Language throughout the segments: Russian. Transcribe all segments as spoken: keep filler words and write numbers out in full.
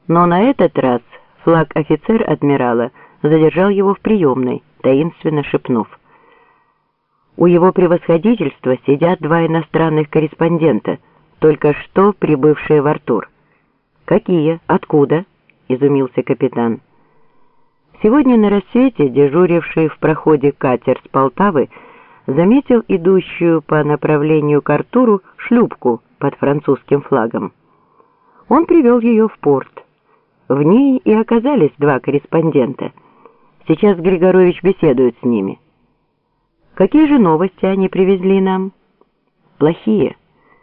Но на этот раз флаг-офицер адмирала задержал его в приемной, таинственно шепнув: «У его превосходительства сидят два иностранных корреспондента, только что прибывшие в Артур». «Какие? Откуда?» — изумился капитан. Сегодня на рассвете дежуривший в проходе катер с Полтавы заметил идущую по направлению к Артуру шлюпку под французским флагом. Он привел ее в порт. В ней и оказались два корреспондента. Сейчас Григорович беседует с ними. Какие же новости они привезли нам? Плохие.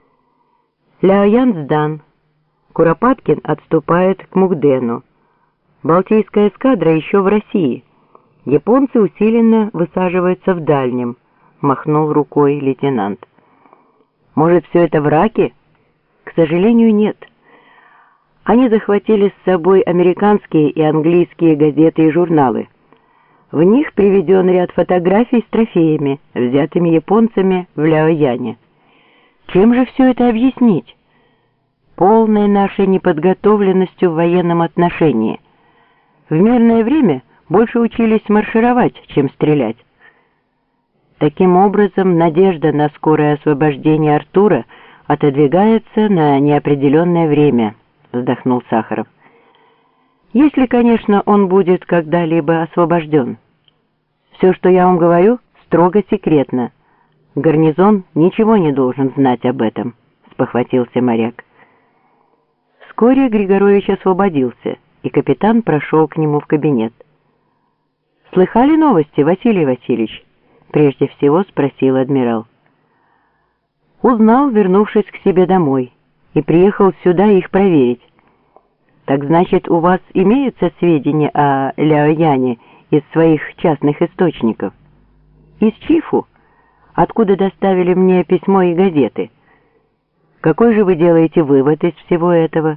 Ляоян сдан. Куропаткин отступает к Мукдену. Балтийская эскадра еще в России. Японцы усиленно высаживаются в Дальнем, махнул рукой лейтенант. Может, все это враки? К сожалению, нет. Они захватили с собой американские и английские газеты и журналы. В них приведен ряд фотографий с трофеями, взятыми японцами в Ляояне. Чем же все это объяснить? Полной нашей неподготовленностью в военном отношении. В мирное время больше учились маршировать, чем стрелять. Таким образом, надежда на скорое освобождение Артура отодвигается на неопределенное время, вздохнул Сахаров. Если, конечно, он будет когда-либо освобожден. Все, что я вам говорю, строго секретно. Гарнизон ничего не должен знать об этом, спохватился моряк. Вскоре Григорович освободился, и капитан прошел к нему в кабинет. «Слыхали новости, Василий Васильевич?» — прежде всего спросил адмирал. «Узнал, вернувшись к себе домой, и приехал сюда их проверить. Так значит, у вас имеются сведения о Ляояне из своих частных источников? Из Чифу, откуда доставили мне письмо и газеты. Какой же вы делаете вывод из всего этого?»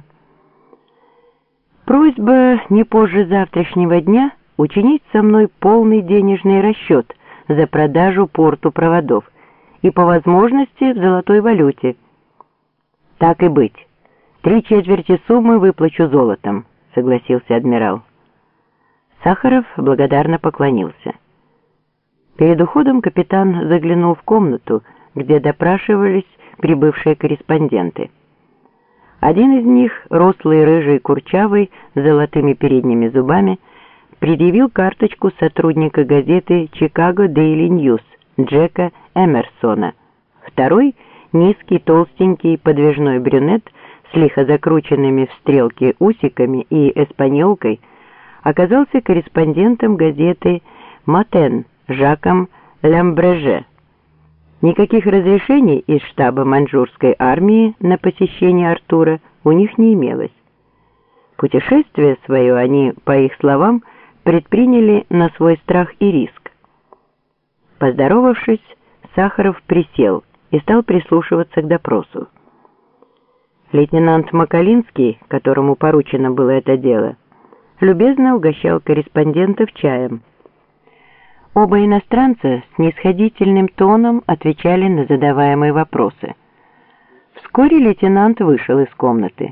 «Просьба не позже завтрашнего дня учинить со мной полный денежный расчет за продажу порту проводов и по возможности в золотой валюте». «Так и быть. Три четверти суммы выплачу золотом», — согласился адмирал. Сахаров благодарно поклонился. Перед уходом капитан заглянул в комнату, где допрашивались прибывшие корреспонденты. Один из них, рослый, рыжий, курчавый, с золотыми передними зубами, предъявил карточку сотрудника газеты «Чикаго Дейли Ньюс» Джека Эмерсона. Второй, низкий, толстенький, подвижной брюнет с лихо закрученными в стрелки усиками и эспаньолкой, оказался корреспондентом газеты «Матен» Жаком Лямбреже. Никаких разрешений из штаба маньчжурской армии на посещение Артура у них не имелось. Путешествие свое они, по их словам, предприняли на свой страх и риск. Поздоровавшись, Сахаров присел и стал прислушиваться к допросу. Лейтенант Макалинский, которому поручено было это дело, любезно угощал корреспондентов чаем. Оба иностранца с снисходительным тоном отвечали на задаваемые вопросы. Вскоре лейтенант вышел из комнаты.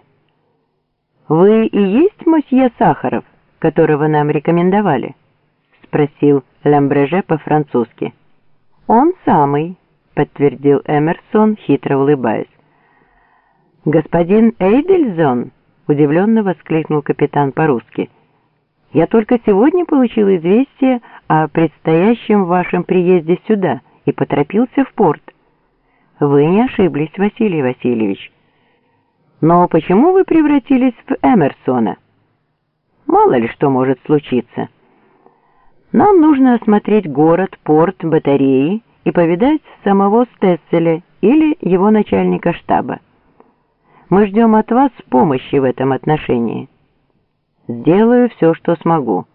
«Вы и есть мосье Сахаров, которого нам рекомендовали?» — спросил Лямбреже по-французски. «Он самый», — подтвердил Эмерсон, хитро улыбаясь. «Господин Эйдельзон?» — удивленно воскликнул капитан по-русски. «Я только сегодня получил известие о предстоящем вашем приезде сюда и поторопился в порт». «Вы не ошиблись, Василий Васильевич». «Но почему вы превратились в Эмерсона?» «Мало ли что может случиться. Нам нужно осмотреть город, порт, батареи и повидать самого Стесселя или его начальника штаба. Мы ждем от вас помощи в этом отношении». «Сделаю все, что смогу».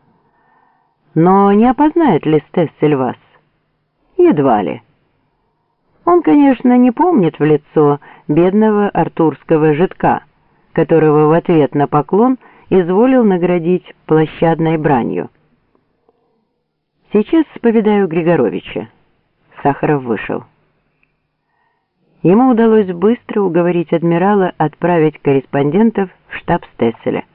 «Но не опознает ли Стессель вас?» «Едва ли. Он, конечно, не помнит в лицо бедного артурского жидка, которого в ответ на поклон изволил наградить площадной бранью». «Сейчас повидаю Григоровича». Сахаров вышел. Ему удалось быстро уговорить адмирала отправить корреспондентов в штаб Стесселя.